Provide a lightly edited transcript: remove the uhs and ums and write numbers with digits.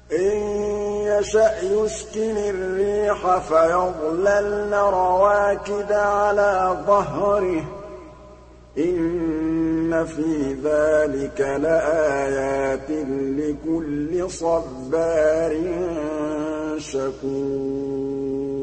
إِن يَشَأْ يُسْكِنِ الرِّيحَ فَيَظْلَلْنَ رَوَاكِدَ عَلَىٰ ظَهْرِهِ ۚ إِنَّ فِي ذَٰلِكَ لَآيَاتٍ لِّكُلِّ صَبَّارٍ شَكُورٍ